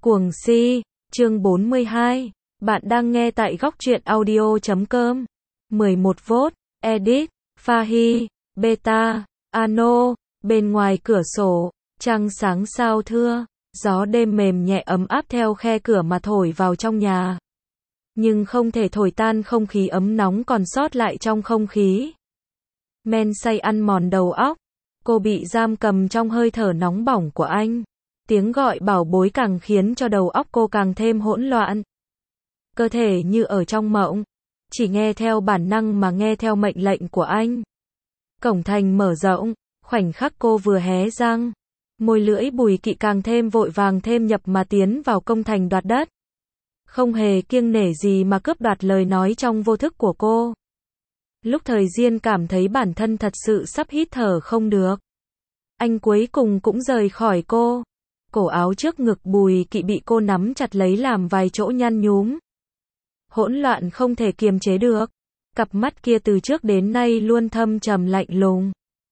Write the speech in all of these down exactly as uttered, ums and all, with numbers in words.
Cuồng si, chương bốn mươi hai. Bạn đang nghe tại góc truyện audio chấm com. mười một vốt, edit, Fahi, beta, ano, bên ngoài cửa sổ, trăng sáng sao thưa, gió đêm mềm nhẹ ấm áp theo khe cửa mà thổi vào trong nhà. Nhưng không thể thổi tan không khí ấm nóng còn sót lại trong không khí. Men say ăn mòn đầu óc, cô bị giam cầm trong hơi thở nóng bỏng của anh. Tiếng gọi bảo bối càng khiến cho đầu óc cô càng thêm hỗn loạn. Cơ thể như ở trong mộng, chỉ nghe theo bản năng mà nghe theo mệnh lệnh của anh. Cổng thành mở rộng, khoảnh khắc cô vừa hé răng, môi lưỡi Bùi Kỵ càng thêm vội vàng thêm nhập mà tiến vào công thành đoạt đất. Không hề kiêng nể gì mà cướp đoạt lời nói trong vô thức của cô. Lúc Thời Diên cảm thấy bản thân thật sự sắp hít thở không được, anh cuối cùng cũng rời khỏi cô. Cổ áo trước ngực Bùi Kỵ bị cô nắm chặt lấy làm vài chỗ nhăn nhúm. Hỗn loạn không thể kiềm chế được. Cặp mắt kia từ trước đến nay luôn thâm trầm lạnh lùng.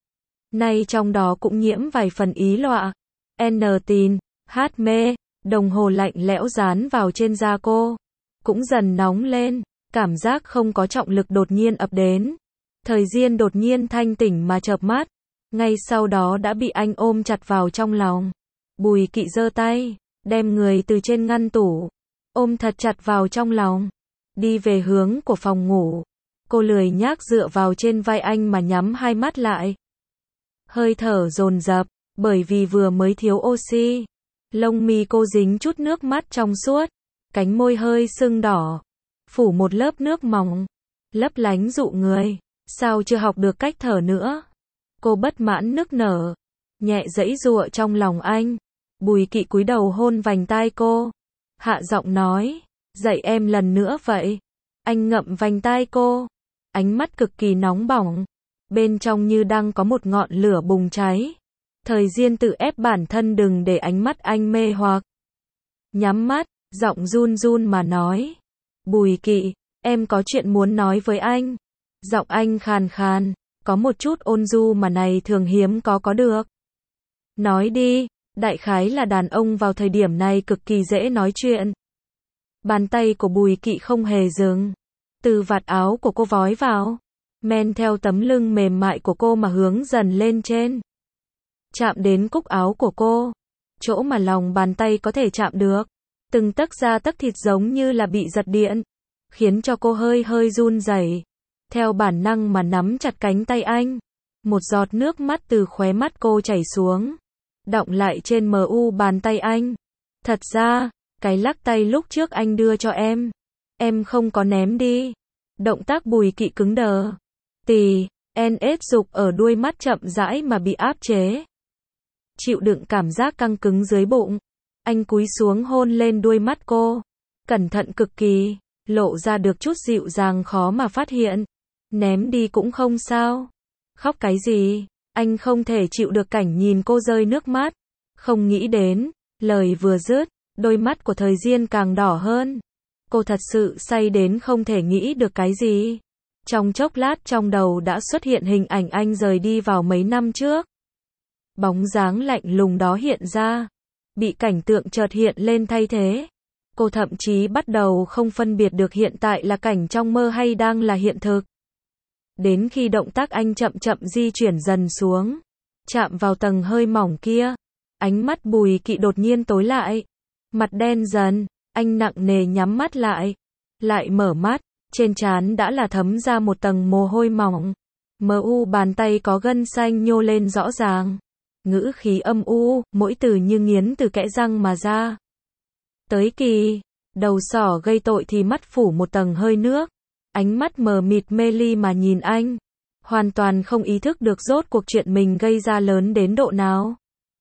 Nay trong đó cũng nhiễm vài phần ý lọa. N tin, hát mê, đồng hồ lạnh lẽo dán vào trên da cô. Cũng dần nóng lên, cảm giác không có trọng lực đột nhiên ập đến. Thời Diên đột nhiên thanh tỉnh mà chợp mắt. Ngay sau đó đã bị anh ôm chặt vào trong lòng. Bùi Kỵ giơ tay, đem người từ trên ngăn tủ, ôm thật chặt vào trong lòng, đi về hướng của phòng ngủ. Cô lười nhác dựa vào trên vai anh mà nhắm hai mắt lại. Hơi thở dồn dập, bởi vì vừa mới thiếu oxy. Lông mi cô dính chút nước mắt trong suốt, cánh môi hơi sưng đỏ, phủ một lớp nước mỏng, lấp lánh dụ người. Sao chưa học được cách thở nữa? Cô bất mãn nức nở, nhẹ giãy giụa trong lòng anh. Bùi Kỵ cúi đầu hôn vành tai cô, hạ giọng nói, dạy em lần nữa vậy. Anh ngậm vành tai cô, ánh mắt cực kỳ nóng bỏng, bên trong như đang có một ngọn lửa bùng cháy. Thời Diên tự ép bản thân đừng để ánh mắt anh mê hoặc. Nhắm mắt, giọng run run mà nói, Bùi Kỵ, em có chuyện muốn nói với anh. Giọng anh khàn khàn, có một chút ôn nhu mà này thường hiếm có có được. Nói đi. Đại khái là đàn ông vào thời điểm này cực kỳ dễ nói chuyện. Bàn tay của Bùi Kỵ không hề dừng, từ vạt áo của cô vói vào, men theo tấm lưng mềm mại của cô mà hướng dần lên trên, chạm đến cúc áo của cô, chỗ mà lòng bàn tay có thể chạm được. Từng tấc da tấc thịt giống như là bị giật điện, khiến cho cô hơi hơi run rẩy, theo bản năng mà nắm chặt cánh tay anh. Một giọt nước mắt từ khóe mắt cô chảy xuống, đọng lại trên mờ u bàn tay anh. Thật ra, cái lắc tay lúc trước anh đưa cho em, em không có ném đi. Động tác Bùi Kỵ cứng đờ. Tì, en ết dục ở đuôi mắt chậm rãi mà bị áp chế. Chịu đựng cảm giác căng cứng dưới bụng, anh cúi xuống hôn lên đuôi mắt cô. Cẩn thận cực kỳ, lộ ra được chút dịu dàng khó mà phát hiện. Ném đi cũng không sao. Khóc cái gì? Anh không thể chịu được cảnh nhìn cô rơi nước mắt. Không nghĩ đến, lời vừa dứt, đôi mắt của Thời Diên càng đỏ hơn. Cô thật sự say đến không thể nghĩ được cái gì. Trong chốc lát trong đầu đã xuất hiện hình ảnh anh rời đi vào mấy năm trước. Bóng dáng lạnh lùng đó hiện ra, bị cảnh tượng chợt hiện lên thay thế. Cô thậm chí bắt đầu không phân biệt được hiện tại là cảnh trong mơ hay đang là hiện thực. Đến khi động tác anh chậm chậm di chuyển dần xuống, chạm vào tầng hơi mỏng kia, ánh mắt Bùi Kỵ đột nhiên tối lại, mặt đen dần, anh nặng nề nhắm mắt lại, lại mở mắt, trên trán đã là thấm ra một tầng mồ hôi mỏng, mờ u bàn tay có gân xanh nhô lên rõ ràng, ngữ khí âm u, mỗi từ như nghiến từ kẽ răng mà ra. Tới kỳ, đầu sỏ gây tội thì mắt phủ một tầng hơi nước. Ánh mắt mờ mịt mê ly mà nhìn anh, hoàn toàn không ý thức được rốt cuộc chuyện mình gây ra lớn đến độ nào.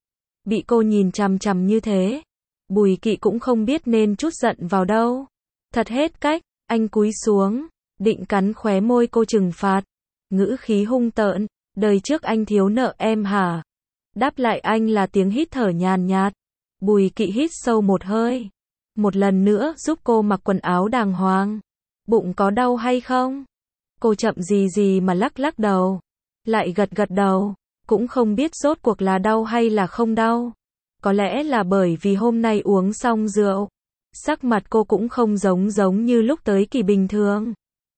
Bị cô nhìn chằm chằm như thế, Bùi Kỵ cũng không biết nên trút giận vào đâu. Thật hết cách, anh cúi xuống, định cắn khóe môi cô trừng phạt, ngữ khí hung tợn, đời trước anh thiếu nợ em hả? Đáp lại anh là tiếng hít thở nhàn nhạt. Bùi Kỵ hít sâu một hơi, một lần nữa giúp cô mặc quần áo đàng hoàng. Bụng có đau hay không? Cô chậm gì gì mà lắc lắc đầu, lại gật gật đầu, cũng không biết rốt cuộc là đau hay là không đau. Có lẽ là bởi vì hôm nay uống xong rượu, sắc mặt cô cũng không giống giống như lúc tới kỳ bình thường.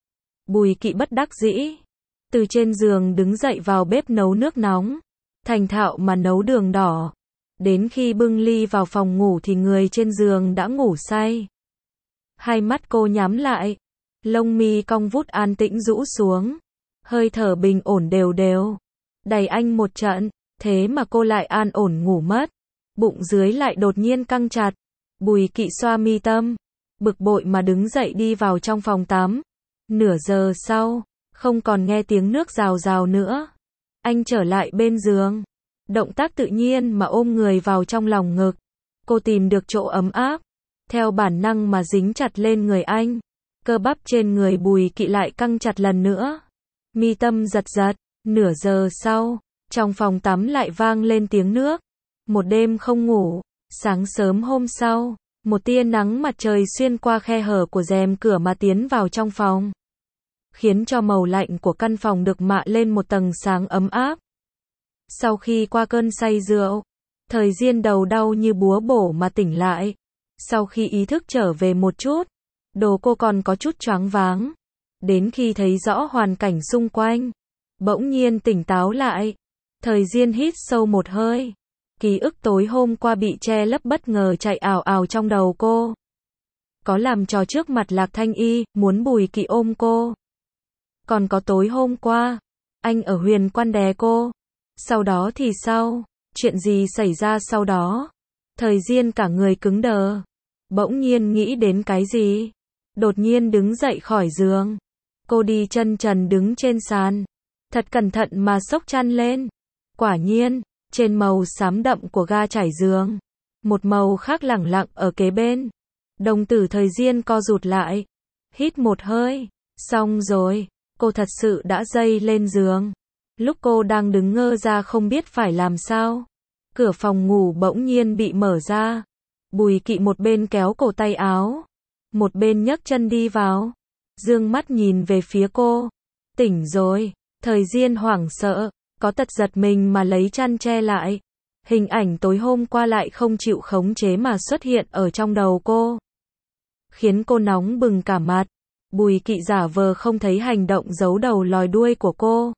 Bùi Kỵ bất đắc dĩ, từ trên giường đứng dậy vào bếp nấu nước nóng, thành thạo mà nấu đường đỏ. Đến khi bưng ly vào phòng ngủ thì người trên giường đã ngủ say. Hai mắt cô nhắm lại, lông mi cong vút an tĩnh rũ xuống, hơi thở bình ổn đều đều. Đẩy anh một trận, thế mà cô lại an ổn ngủ mất. Bụng dưới lại đột nhiên căng chặt. Bùi Kỵ xoa mi tâm, bực bội mà đứng dậy đi vào trong phòng tắm. Nửa giờ sau, không còn nghe tiếng nước rào rào nữa. Anh trở lại bên giường, động tác tự nhiên mà ôm người vào trong lòng ngực. Cô tìm được chỗ ấm áp, theo bản năng mà dính chặt lên người anh. Cơ bắp trên người Bùi Kỵ lại căng chặt lần nữa. Mi tâm giật giật. Nửa giờ sau, trong phòng tắm lại vang lên tiếng nước. Một đêm không ngủ, sáng sớm hôm sau, một tia nắng mặt trời xuyên qua khe hở của rèm cửa mà tiến vào trong phòng, khiến cho màu lạnh của căn phòng được mạ lên một tầng sáng ấm áp. Sau khi qua cơn say rượu, Thời Diên đầu đau như búa bổ mà tỉnh lại. Sau khi ý thức trở về một chút, đồ cô còn có chút choáng váng. Đến khi thấy rõ hoàn cảnh xung quanh, bỗng nhiên tỉnh táo lại. Thời Diên hít sâu một hơi. Ký ức tối hôm qua bị che lấp bất ngờ chạy ào ào trong đầu cô. Có làm trò trước mặt Lạc Thanh Y, muốn Bùi Kỵ ôm cô. Còn có tối hôm qua, anh ở Huyền Quan đè cô. Sau đó thì sao? Chuyện gì xảy ra sau đó? Thời Diên cả người cứng đờ. Bỗng nhiên nghĩ đến cái gì? Đột nhiên đứng dậy khỏi giường. Cô đi chân trần đứng trên sàn. Thật cẩn thận mà xốc chăn lên. Quả nhiên, trên màu xám đậm của ga trải giường, một màu khác lẳng lặng ở kế bên. Đồng tử Thời Diên co rụt lại. Hít một hơi. Xong rồi, cô thật sự đã dây lên giường. Lúc cô đang đứng ngơ ra không biết phải làm sao, cửa phòng ngủ bỗng nhiên bị mở ra. Bùi Kỵ một bên kéo cổ tay áo, một bên nhấc chân đi vào, dương mắt nhìn về phía cô. Tỉnh rồi. Thời Diên hoảng sợ, có tật giật mình mà lấy chăn che lại. Hình ảnh tối hôm qua lại không chịu khống chế mà xuất hiện ở trong đầu cô, khiến cô nóng bừng cả mặt. Bùi Kỵ giả vờ không thấy hành động giấu đầu lòi đuôi của cô.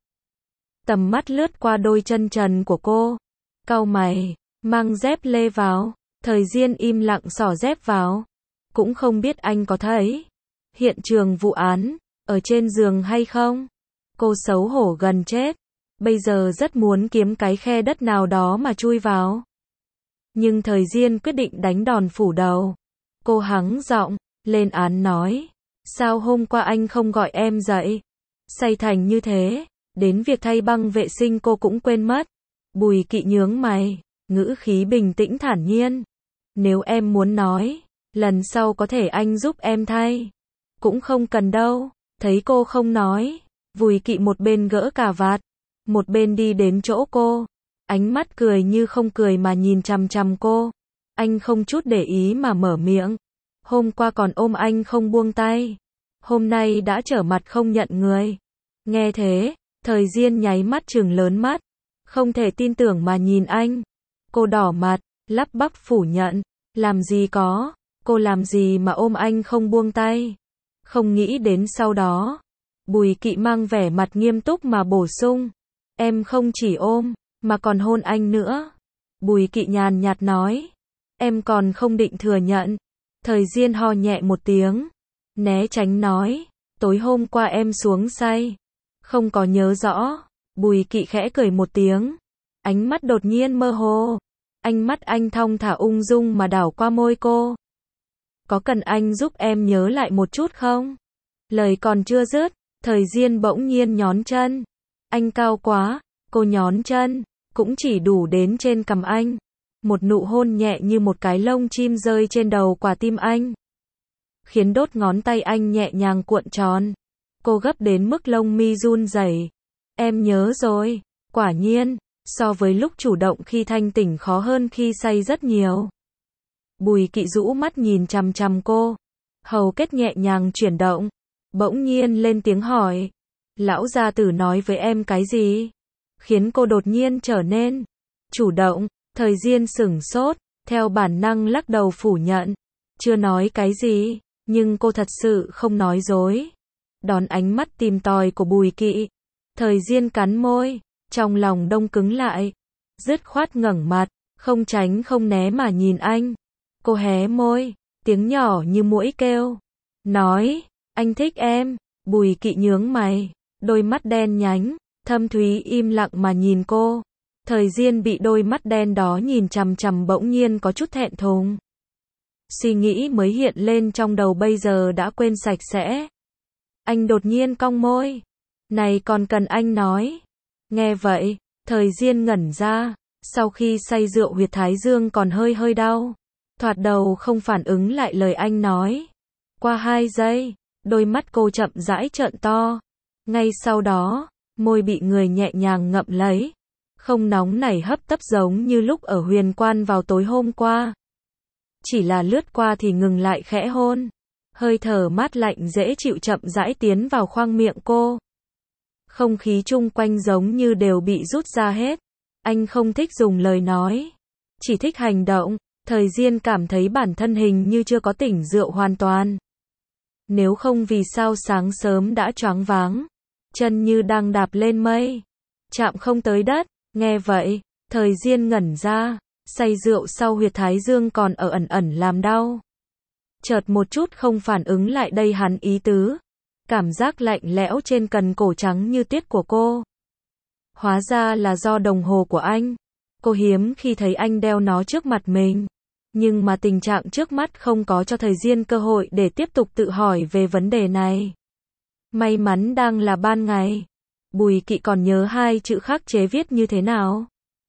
Tầm mắt lướt qua đôi chân trần của cô. Cau mày, mang dép lê vào. Thời Diên im lặng xỏ dép vào. Cũng không biết anh có thấy hiện trường vụ án ở trên giường hay không. Cô xấu hổ gần chết. Bây giờ rất muốn kiếm cái khe đất nào đó mà chui vào. Nhưng Thời Diên quyết định đánh đòn phủ đầu. Cô hắng giọng, lên án nói. Sao hôm qua anh không gọi em dậy? Say thành như thế, đến việc thay băng vệ sinh cô cũng quên mất. Bùi Kỵ nhướng mày, ngữ khí bình tĩnh thản nhiên. Nếu em muốn nói, lần sau có thể anh giúp em thay. Cũng không cần đâu. Thấy cô không nói, Bùi Kỵ một bên gỡ cà vạt, một bên đi đến chỗ cô. Ánh mắt cười như không cười mà nhìn chằm chằm cô. Anh không chút để ý mà mở miệng. Hôm qua còn ôm anh không buông tay. Hôm nay đã trở mặt không nhận người. Nghe thế, Thời Diên nháy mắt trừng lớn mắt. Không thể tin tưởng mà nhìn anh. Cô đỏ mặt, lắp bắp phủ nhận. Làm gì có, cô làm gì mà ôm anh không buông tay. Không nghĩ đến sau đó, Bùi Kỵ mang vẻ mặt nghiêm túc mà bổ sung. Em không chỉ ôm, mà còn hôn anh nữa. Bùi Kỵ nhàn nhạt nói. Em còn không định thừa nhận. Thời Diên ho nhẹ một tiếng, né tránh nói. Tối hôm qua em xuống say, không có nhớ rõ. Bùi Kỵ khẽ cười một tiếng, ánh mắt đột nhiên mơ hồ. Ánh mắt anh thong thả ung dung mà đảo qua môi cô. Có cần anh giúp em nhớ lại một chút không? Lời còn chưa dứt, Thời Diên bỗng nhiên nhón chân. Anh cao quá. Cô nhón chân, cũng chỉ đủ đến trên cằm anh. Một nụ hôn nhẹ như một cái lông chim rơi trên đầu quả tim anh, khiến đốt ngón tay anh nhẹ nhàng cuộn tròn. Cô gấp đến mức lông mi run rẩy. Em nhớ rồi. Quả nhiên, so với lúc chủ động khi thanh tỉnh khó hơn khi say rất nhiều. Bùi Kỵ rũ mắt nhìn chằm chằm cô. Hầu kết nhẹ nhàng chuyển động. Bỗng nhiên lên tiếng hỏi. Lão gia tử nói với em cái gì? Khiến cô đột nhiên trở nên chủ động. Thời Diên sửng sốt, theo bản năng lắc đầu phủ nhận. Chưa nói cái gì, nhưng cô thật sự không nói dối. Đón ánh mắt tìm tòi của Bùi Kỵ, Thời Diên cắn môi, trong lòng đông cứng lại. Dứt khoát ngẩng mặt, không tránh không né mà nhìn anh. Cô hé môi, tiếng nhỏ như muỗi kêu. Nói, anh thích em. Bùi Kỵ nhướng mày, đôi mắt đen nhánh, thâm thúy im lặng mà nhìn cô. Thời Diên bị đôi mắt đen đó nhìn chằm chằm bỗng nhiên có chút thẹn thùng. Suy nghĩ mới hiện lên trong đầu bây giờ đã quên sạch sẽ. Anh đột nhiên cong môi. Này còn cần anh nói. Nghe vậy, Thời Diên ngẩn ra. Sau khi say rượu huyệt thái dương còn hơi hơi đau. Thoạt đầu không phản ứng lại lời anh nói. Qua hai giây, đôi mắt cô chậm rãi trợn to. Ngay sau đó, môi bị người nhẹ nhàng ngậm lấy. Không nóng nảy hấp tấp giống như lúc ở Huyền Quan vào tối hôm qua. Chỉ là lướt qua thì ngừng lại khẽ hôn. Hơi thở mát lạnh dễ chịu chậm rãi tiến vào khoang miệng cô. Không khí chung quanh giống như đều bị rút ra hết. Anh không thích dùng lời nói, chỉ thích hành động. Thời Diên cảm thấy bản thân hình như chưa có tỉnh rượu hoàn toàn. Nếu không vì sao sáng sớm đã choáng váng, chân như đang đạp lên mây, chạm không tới đất. Nghe vậy, Thời Diên ngẩn ra, say rượu sau huyệt thái dương còn ở ẩn ẩn làm đau. Chợt một chút không phản ứng lại đây hắn ý tứ. Cảm giác lạnh lẽo trên cần cổ trắng như tuyết của cô. Hóa ra là do đồng hồ của anh. Cô hiếm khi thấy anh đeo nó trước mặt mình. Nhưng mà tình trạng trước mắt không có cho Thời Diên cơ hội để tiếp tục tự hỏi về vấn đề này. May mắn đang là ban ngày. Bùi Kỵ còn nhớ hai chữ khắc chế viết như thế nào.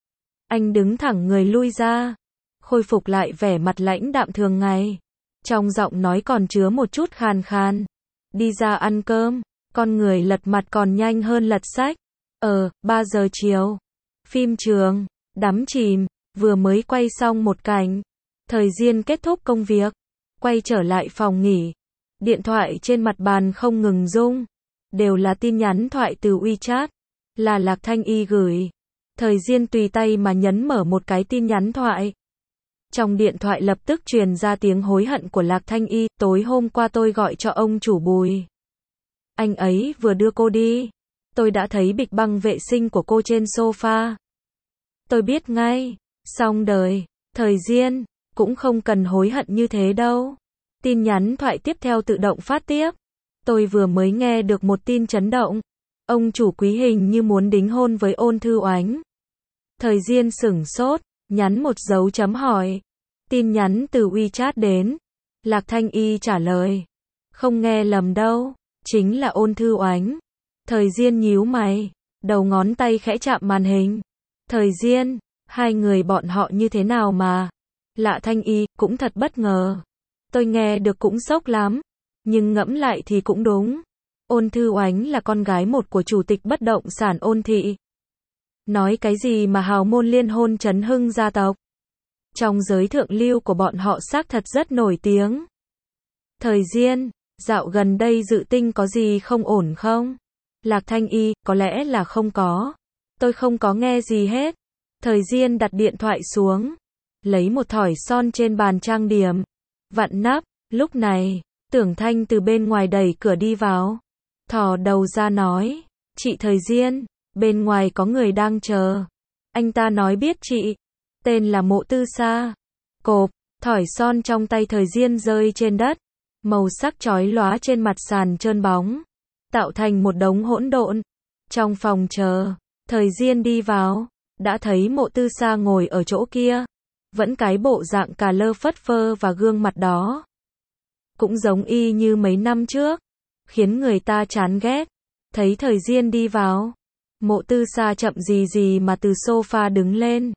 Anh đứng thẳng người lui ra, khôi phục lại vẻ mặt lãnh đạm thường ngày. Trong giọng nói còn chứa một chút khàn khàn. Đi ra ăn cơm, con người lật mặt còn nhanh hơn lật sách. Ờ, ba giờ chiều. Phim trường, đắm chìm, vừa mới quay xong một cảnh. Thời Diên kết thúc công việc, quay trở lại phòng nghỉ. Điện thoại trên mặt bàn không ngừng rung. Đều là tin nhắn thoại từ WeChat. Là Lạc Thanh Y gửi. Thời Diên tùy tay mà nhấn mở một cái tin nhắn thoại. Trong điện thoại lập tức truyền ra tiếng hối hận của Lạc Thanh Y. Tối hôm qua tôi gọi cho ông chủ Bùi. Anh ấy vừa đưa cô đi. Tôi đã thấy bịch băng vệ sinh của cô trên sofa. Tôi biết ngay. Xong đời. Thời Diên, cũng không cần hối hận như thế đâu. Tin nhắn thoại tiếp theo tự động phát tiếp. Tôi vừa mới nghe được một tin chấn động. Ông chủ Quý hình như muốn đính hôn với Ôn Thư Oánh. Thời Diên sửng sốt, nhắn một dấu chấm hỏi. Tin nhắn từ WeChat đến. Lạc Thanh Y trả lời. Không nghe lầm đâu, chính là Ôn Thư Oánh. Thời Diên nhíu mày, đầu ngón tay khẽ chạm màn hình. Thời Diên, hai người bọn họ như thế nào mà? Lạc Thanh Y, cũng thật bất ngờ. Tôi nghe được cũng sốc lắm. Nhưng ngẫm lại thì cũng đúng. Ôn Thư Oánh là con gái một của chủ tịch bất động sản Ôn Thị. Nói cái gì mà hào môn liên hôn chấn hưng gia tộc. Trong giới thượng lưu của bọn họ xác thật rất nổi tiếng. Thời Diên, dạo gần đây dự tinh có gì không ổn không? Lạc Thanh Y, có lẽ là không có. Tôi không có nghe gì hết. Thời Diên đặt điện thoại xuống. Lấy một thỏi son trên bàn trang điểm. Vặn nắp, lúc này, Tưởng Thanh từ bên ngoài đẩy cửa đi vào. Thò đầu ra nói. Chị Thời Diên, bên ngoài có người đang chờ. Anh ta nói biết chị. Tên là Mộ Tư Sa. Cộp, thỏi son trong tay Thời Diên rơi trên đất. Màu sắc chói lóa trên mặt sàn trơn bóng. Tạo thành một đống hỗn độn. Trong phòng chờ, Thời Diên đi vào. Đã thấy Mộ Tư Sa ngồi ở chỗ kia. Vẫn cái bộ dạng cà lơ phất phơ và gương mặt đó. Cũng giống y như mấy năm trước. Khiến người ta chán ghét. Thấy Thời Diên đi vào. Mộ Tư Sa chậm gì gì mà từ sofa đứng lên.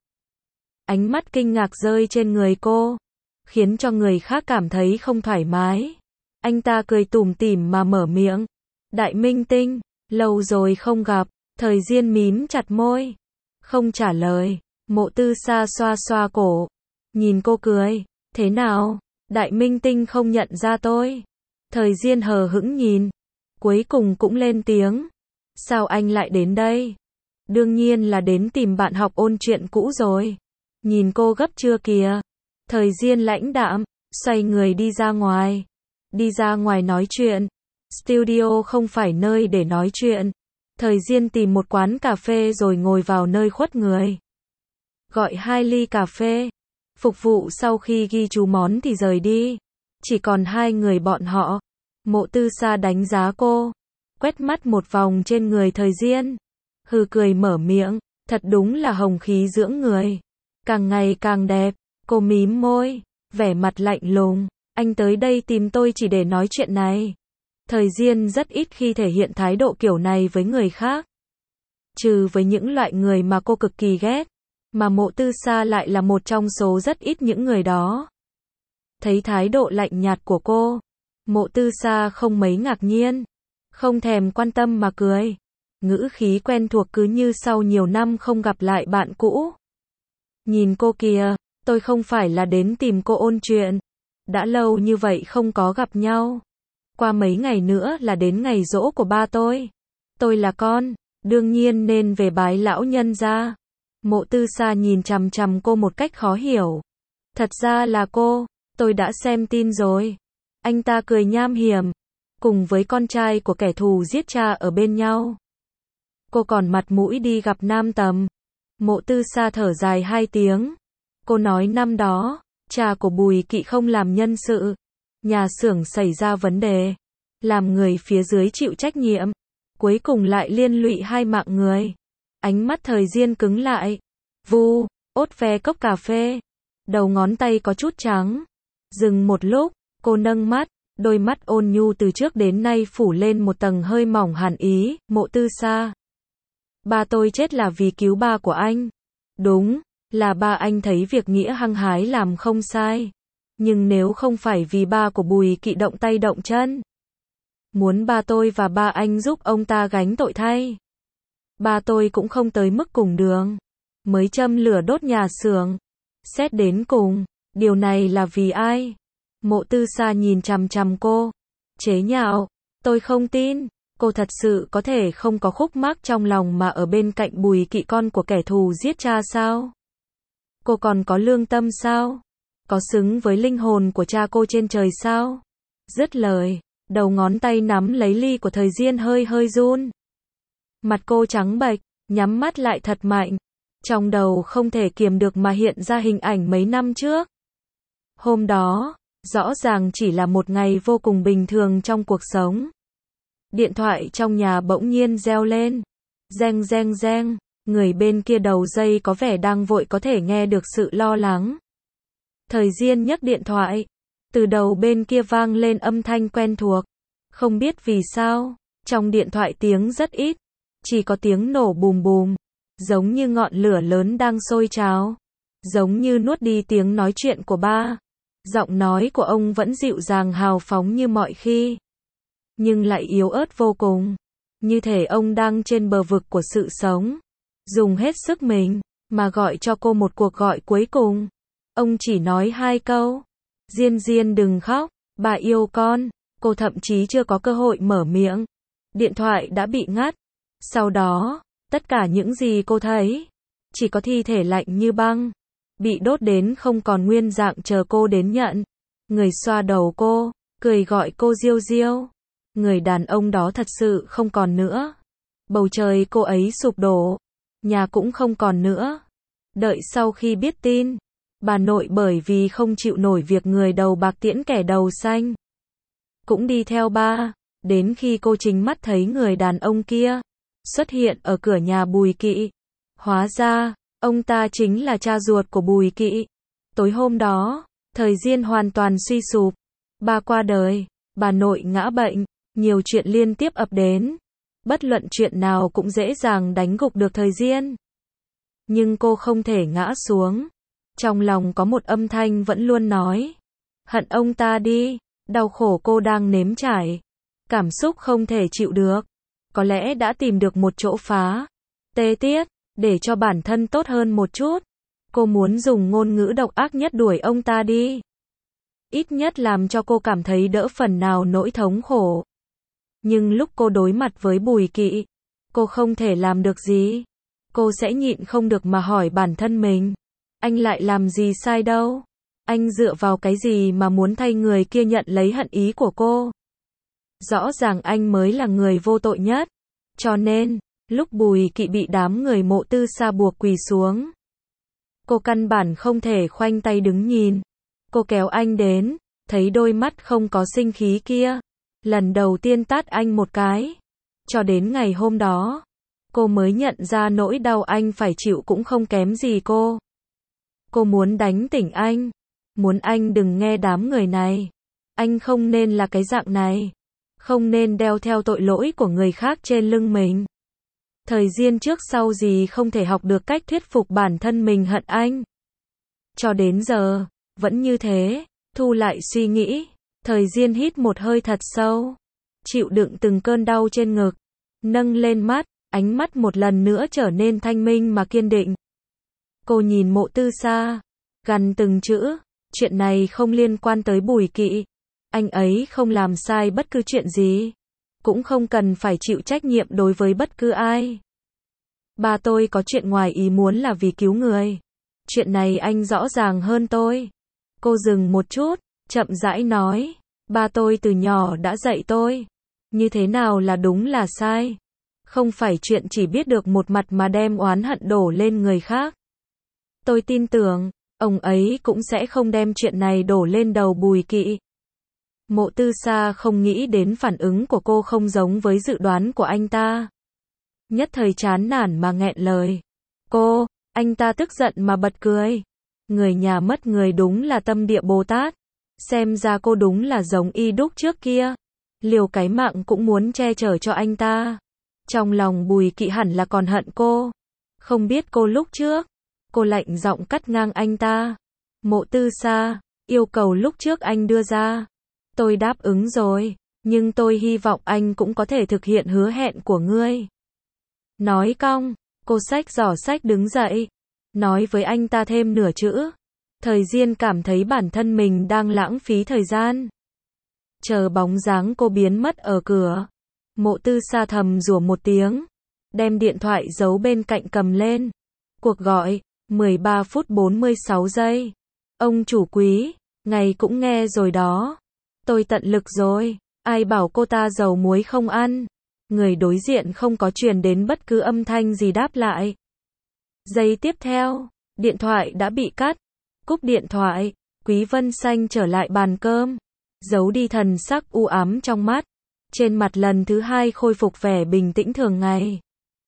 Ánh mắt kinh ngạc rơi trên người cô. Khiến cho người khác cảm thấy không thoải mái. Anh ta cười tủm tỉm mà mở miệng. Đại minh tinh, lâu rồi không gặp. Thời Diên mím chặt môi. Không trả lời. Mộ Tư Sa xoa xoa cổ. Nhìn cô cười. Thế nào? Đại minh tinh không nhận ra tôi. Thời Diên hờ hững nhìn. Cuối cùng cũng lên tiếng. Sao anh lại đến đây? Đương nhiên là đến tìm bạn học ôn chuyện cũ rồi. Nhìn cô gấp chưa kìa. Thời Diên lãnh đạm, xoay người đi ra ngoài. Đi ra ngoài nói chuyện. Studio không phải nơi để nói chuyện. Thời Diên tìm một quán cà phê rồi ngồi vào nơi khuất người. Gọi hai ly cà phê. Phục vụ sau khi ghi chú món thì rời đi. Chỉ còn hai người bọn họ. Mộ Tư Sa đánh giá cô. Quét mắt một vòng trên người Thời Diên. Hừ cười mở miệng. Thật đúng là hồng khí dưỡng người. Càng ngày càng đẹp. Cô mím môi. Vẻ mặt lạnh lùng. Anh tới đây tìm tôi chỉ để nói chuyện này. Thời Diên rất ít khi thể hiện thái độ kiểu này với người khác. Trừ với những loại người mà cô cực kỳ ghét. Mà Mộ Tư Sa lại là một trong số rất ít những người đó. Thấy thái độ lạnh nhạt của cô, Mộ Tư Sa không mấy ngạc nhiên. Không thèm quan tâm mà cười. Ngữ khí quen thuộc cứ như sau nhiều năm không gặp lại bạn cũ. Nhìn cô kìa, tôi không phải là đến tìm cô ôn chuyện. Đã lâu như vậy không có gặp nhau. Qua mấy ngày nữa là đến ngày giỗ của ba tôi. Tôi là con, đương nhiên nên về bái lão nhân gia. Mộ Tư Sa nhìn chằm chằm cô một cách khó hiểu. Thật ra là cô, tôi đã xem tin rồi. Anh ta cười nham hiểm, cùng với con trai của kẻ thù giết cha ở bên nhau. Cô còn mặt mũi đi gặp Nam Tầm. Mộ Tư Sa thở dài hai tiếng. Cô nói năm đó, cha của Bùi Kỵ không làm nhân sự. Nhà xưởng xảy ra vấn đề. Làm người phía dưới chịu trách nhiệm. Cuối cùng lại liên lụy hai mạng người. Ánh mắt Thời Diên cứng lại. Vu, ốt ve cốc cà phê. Đầu ngón tay có chút trắng. Dừng một lúc, cô nâng mắt. Đôi mắt ôn nhu từ trước đến nay phủ lên một tầng hơi mỏng hàn ý. Mộ Tư Sa. Ba tôi chết là vì cứu ba của anh. Đúng, là ba anh thấy việc nghĩa hăng hái làm không sai. Nhưng nếu không phải vì ba của Bùi Kỵ động tay động chân. Muốn ba tôi và ba anh giúp ông ta gánh tội thay. Ba tôi cũng không tới mức cùng đường. Mới châm lửa đốt nhà xưởng. Xét đến cùng, điều này là vì ai? Mộ Tư Sa nhìn chằm chằm cô. Chế nhạo, tôi không tin. Cô thật sự có thể không có khúc mắc trong lòng mà ở bên cạnh Bùi Kỵ con của kẻ thù giết cha sao? Cô còn có lương tâm sao? Có xứng với linh hồn của cha cô trên trời sao? Dứt lời, đầu ngón tay nắm lấy ly của Thời Diên hơi hơi run. Mặt cô trắng bệch, nhắm mắt lại thật mạnh. Trong đầu không thể kiềm được mà hiện ra hình ảnh mấy năm trước. Hôm đó, rõ ràng chỉ là một ngày vô cùng bình thường trong cuộc sống. Điện thoại trong nhà bỗng nhiên reo lên. Reng reng reng, người bên kia đầu dây có vẻ đang vội có thể nghe được sự lo lắng. Thời Diên nhấc điện thoại. Từ đầu bên kia vang lên âm thanh quen thuộc. Không biết vì sao, trong điện thoại tiếng rất ít. Chỉ có tiếng nổ bùm bùm. Giống như ngọn lửa lớn đang sôi trào. Giống như nuốt đi tiếng nói chuyện của ba. Giọng nói của ông vẫn dịu dàng hào phóng như mọi khi. Nhưng lại yếu ớt vô cùng. Như thể ông đang trên bờ vực của sự sống. Dùng hết sức mình, mà gọi cho cô một cuộc gọi cuối cùng. Ông chỉ nói hai câu. Diên Diên đừng khóc, bà yêu con. Cô thậm chí chưa có cơ hội mở miệng. Điện thoại đã bị ngắt. Sau đó, tất cả những gì cô thấy, chỉ có thi thể lạnh như băng. Bị đốt đến không còn nguyên dạng chờ cô đến nhận. Người xoa đầu cô, cười gọi cô Diêu Diêu. Người đàn ông đó thật sự không còn nữa. Bầu trời cô ấy sụp đổ. Nhà cũng không còn nữa. Đợi sau khi biết tin, bà nội bởi vì không chịu nổi việc người đầu bạc tiễn kẻ đầu xanh, cũng đi theo ba, đến khi cô chính mắt thấy người đàn ông kia xuất hiện ở cửa nhà Bùi Kỵ. Hóa ra, ông ta chính là cha ruột của Bùi Kỵ. Tối hôm đó, Thời Diên hoàn toàn suy sụp. Ba qua đời, bà nội ngã bệnh, nhiều chuyện liên tiếp ập đến. Bất luận chuyện nào cũng dễ dàng đánh gục được Thời Diên. Nhưng cô không thể ngã xuống. Trong lòng có một âm thanh vẫn luôn nói. Hận ông ta đi, đau khổ cô đang nếm trải. Cảm xúc không thể chịu được. Có lẽ đã tìm được một chỗ phá. Tê tiết, để cho bản thân tốt hơn một chút. Cô muốn dùng ngôn ngữ độc ác nhất đuổi ông ta đi. Ít nhất làm cho cô cảm thấy đỡ phần nào nỗi thống khổ. Nhưng lúc cô đối mặt với Bùi Kỵ, cô không thể làm được gì. Cô sẽ nhịn không được mà hỏi bản thân mình. Anh lại làm gì sai đâu? Anh dựa vào cái gì mà muốn thay người kia nhận lấy hận ý của cô? Rõ ràng anh mới là người vô tội nhất. Cho nên, lúc Bùi Kỵ bị đám người Mộ Tư Sa buộc quỳ xuống, cô căn bản không thể khoanh tay đứng nhìn. Cô kéo anh đến, thấy đôi mắt không có sinh khí kia, lần đầu tiên tát anh một cái. Cho đến ngày hôm đó, cô mới nhận ra nỗi đau anh phải chịu cũng không kém gì cô. Cô muốn đánh tỉnh anh, muốn anh đừng nghe đám người này. Anh không nên là cái dạng này, không nên đeo theo tội lỗi của người khác trên lưng mình. Thời gian trước sau gì không thể học được cách thuyết phục bản thân mình hận anh. Cho đến giờ, vẫn như thế, thu lại suy nghĩ, thời gian hít một hơi thật sâu, chịu đựng từng cơn đau trên ngực, nâng lên mắt, ánh mắt một lần nữa trở nên thanh minh mà kiên định. Cô nhìn Mộ Tư Sa, gằn từng chữ, chuyện này không liên quan tới Bùi Kỵ. Anh ấy không làm sai bất cứ chuyện gì, cũng không cần phải chịu trách nhiệm đối với bất cứ ai. Ba tôi có chuyện ngoài ý muốn là vì cứu người. Chuyện này anh rõ ràng hơn tôi. Cô dừng một chút, chậm rãi nói, ba tôi từ nhỏ đã dạy tôi, như thế nào là đúng là sai. Không phải chuyện chỉ biết được một mặt mà đem oán hận đổ lên người khác. Tôi tin tưởng, ông ấy cũng sẽ không đem chuyện này đổ lên đầu Bùi Kỵ. Mộ Tư Sa không nghĩ đến phản ứng của cô không giống với dự đoán của anh ta. Nhất thời chán nản mà nghẹn lời. Cô, anh ta tức giận mà bật cười. Người nhà mất người đúng là tâm địa Bồ Tát. Xem ra cô đúng là giống y đúc trước kia. Liều cái mạng cũng muốn che chở cho anh ta. Trong lòng Bùi Kỵ hẳn là còn hận cô. Không biết cô lúc trước. Cô lạnh giọng cắt ngang anh ta. Mộ Tư Sa, yêu cầu lúc trước anh đưa ra, tôi đáp ứng rồi, nhưng tôi hy vọng anh cũng có thể thực hiện hứa hẹn của ngươi. Nói cong, cô xách giỏ sách đứng dậy, nói với anh ta thêm nửa chữ. Thời gian cảm thấy bản thân mình đang lãng phí thời gian. Chờ bóng dáng cô biến mất ở cửa. Mộ Tư Sa thầm rủa một tiếng, đem điện thoại giấu bên cạnh cầm lên. Cuộc gọi, mười ba phút bốn mươi sáu giây. Ông chủ quý, ngày cũng nghe rồi đó. Tôi tận lực rồi, ai bảo cô ta dầu muối không ăn. Người đối diện không có truyền đến bất cứ âm thanh gì đáp lại. Giây tiếp theo, điện thoại đã bị cắt. Cúp điện thoại, Quý Vân Xanh trở lại bàn cơm, giấu đi thần sắc u ám trong mắt. Trên mặt lần thứ hai khôi phục vẻ bình tĩnh thường ngày.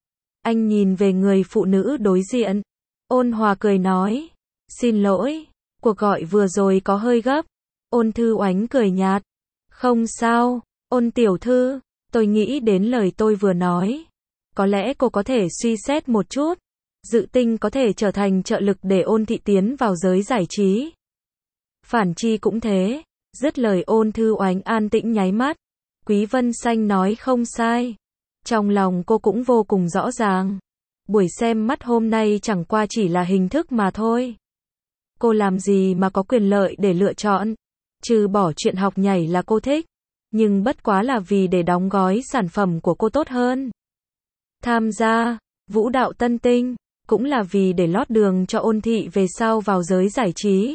Anh nhìn về người phụ nữ đối diện, ôn hòa cười nói, xin lỗi, cuộc gọi vừa rồi có hơi gấp. Ôn Thư Oánh cười nhạt, không sao, Ôn tiểu thư, tôi nghĩ đến lời tôi vừa nói. Có lẽ cô có thể suy xét một chút. Dự Tinh có thể trở thành trợ lực để Ôn thị tiến vào giới giải trí. Phản Chi cũng thế. Dứt lời Ôn Thư Oánh an tĩnh nháy mắt. Quý Vân Xanh nói không sai. Trong lòng cô cũng vô cùng rõ ràng. Buổi xem mắt hôm nay chẳng qua chỉ là hình thức mà thôi. Cô làm gì mà có quyền lợi để lựa chọn. Trừ bỏ chuyện học nhảy là cô thích. Nhưng bất quá là vì để đóng gói sản phẩm của cô tốt hơn. Tham gia vũ đạo tân tinh cũng là vì để lót đường cho Ôn thị về sau vào giới giải trí.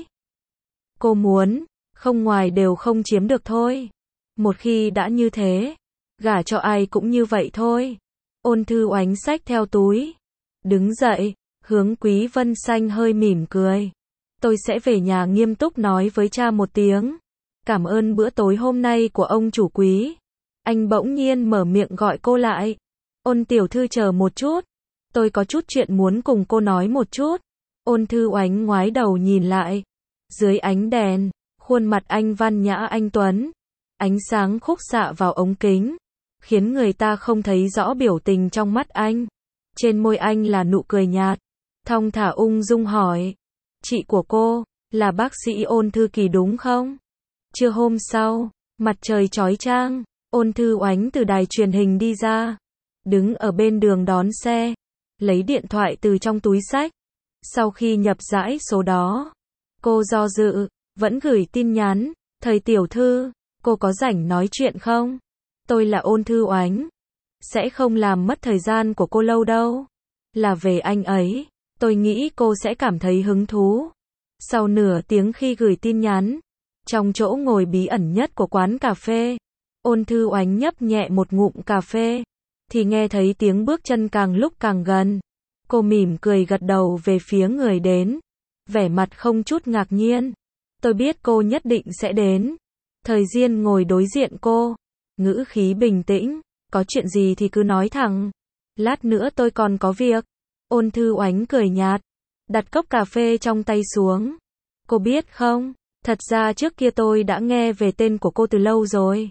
Cô muốn, không ngoài đều không chiếm được thôi. Một khi đã như thế, gả cho ai cũng như vậy thôi. Ôn Thư Oánh xách theo túi, đứng dậy, hướng Quý Vân Xanh hơi mỉm cười. Tôi sẽ về nhà nghiêm túc nói với cha một tiếng. Cảm ơn bữa tối hôm nay của ông chủ Quý. Anh bỗng nhiên mở miệng gọi cô lại. Ôn tiểu thư chờ một chút. Tôi có chút chuyện muốn cùng cô nói một chút. Ôn Thư Oánh ngoái đầu nhìn lại. Dưới ánh đèn, khuôn mặt anh văn nhã anh tuấn. Ánh sáng khúc xạ vào ống kính, khiến người ta không thấy rõ biểu tình trong mắt anh. Trên môi anh là nụ cười nhạt. Thong thả ung dung hỏi. Chị của cô, là bác sĩ Ôn Thư Kỳ đúng không? Trưa hôm sau, mặt trời chói chang, Ôn Thư Oánh từ đài truyền hình đi ra. Đứng ở bên đường đón xe, lấy điện thoại từ trong túi xách. Sau khi nhập dãy số đó, cô do dự, vẫn gửi tin nhắn. Thầy tiểu thư, cô có rảnh nói chuyện không? Tôi là Ôn Thư Oánh. Sẽ không làm mất thời gian của cô lâu đâu. Là về anh ấy. Tôi nghĩ cô sẽ cảm thấy hứng thú. Sau nửa tiếng khi gửi tin nhắn, trong chỗ ngồi bí ẩn nhất của quán cà phê, Ôn Thư Oánh nhấp nhẹ một ngụm cà phê, thì nghe thấy tiếng bước chân càng lúc càng gần. Cô mỉm cười gật đầu về phía người đến, vẻ mặt không chút ngạc nhiên. Tôi biết cô nhất định sẽ đến. Thời Diên ngồi đối diện cô, ngữ khí bình tĩnh, có chuyện gì thì cứ nói thẳng. Lát nữa tôi còn có việc. Ôn Thư Oánh cười nhạt, đặt cốc cà phê trong tay xuống. Cô biết không, thật ra trước kia tôi đã nghe về tên của cô từ lâu rồi.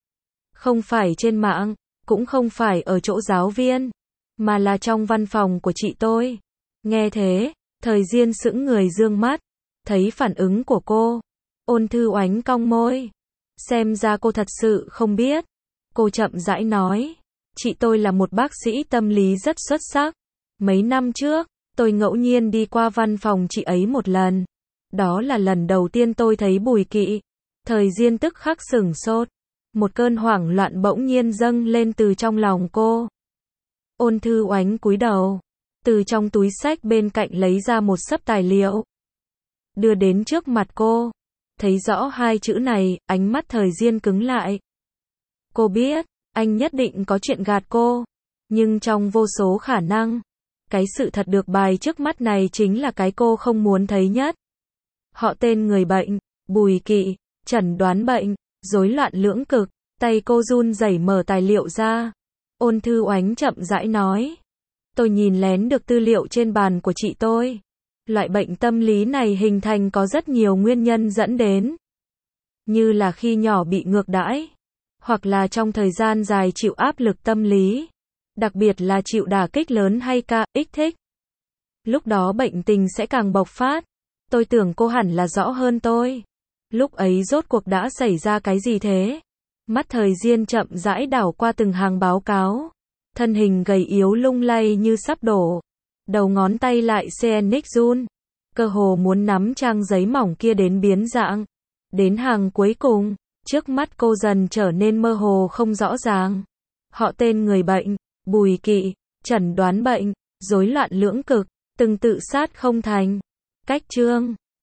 Không phải trên mạng, cũng không phải ở chỗ giáo viên, mà là trong văn phòng của chị tôi. Nghe thế, Thời Diên sững người dương mắt, thấy phản ứng của cô. Ôn Thư Oánh cong môi. Xem ra cô thật sự không biết. Cô chậm rãi nói, chị tôi là một bác sĩ tâm lý rất xuất sắc. Mấy năm trước, tôi ngẫu nhiên đi qua văn phòng chị ấy một lần. Đó là lần đầu tiên tôi thấy Bùi Kỵ. Thời Diên tức khắc sửng sốt. Một cơn hoảng loạn bỗng nhiên dâng lên từ trong lòng cô. Ôn Thư Oánh cúi đầu, từ trong túi xách bên cạnh lấy ra một xấp tài liệu, đưa đến trước mặt cô. Thấy rõ hai chữ này, ánh mắt Thời Diên cứng lại. Cô biết, anh nhất định có chuyện gạt cô, nhưng trong vô số khả năng, cái sự thật được bày trước mắt này chính là cái cô không muốn thấy nhất. Họ tên người bệnh, Bùi Kỵ, chẩn đoán bệnh, rối loạn lưỡng cực. Tay cô run rẩy mở tài liệu ra. Ôn Thư Oánh chậm rãi nói, tôi nhìn lén được tư liệu trên bàn của chị tôi. Loại bệnh tâm lý này hình thành có rất nhiều nguyên nhân dẫn đến. Như là khi nhỏ bị ngược đãi, hoặc là trong thời gian dài chịu áp lực tâm lý, đặc biệt là chịu đả kích lớn hay ca, kích thích. Lúc đó bệnh tình sẽ càng bộc phát. Tôi tưởng cô hẳn là rõ hơn tôi. Lúc ấy rốt cuộc đã xảy ra cái gì thế? Mắt Thời Diên chậm rãi đảo qua từng hàng báo cáo. Thân hình gầy yếu lung lay như sắp đổ. Đầu ngón tay lại xê-en-ích run. Cơ hồ muốn nắm trang giấy mỏng kia đến biến dạng. Đến hàng cuối cùng, trước mắt cô dần trở nên mơ hồ không rõ ràng. Họ tên người bệnh, Bùi Kỵ, chẩn đoán bệnh, rối loạn lưỡng cực, từng tự sát không thành. Cách chương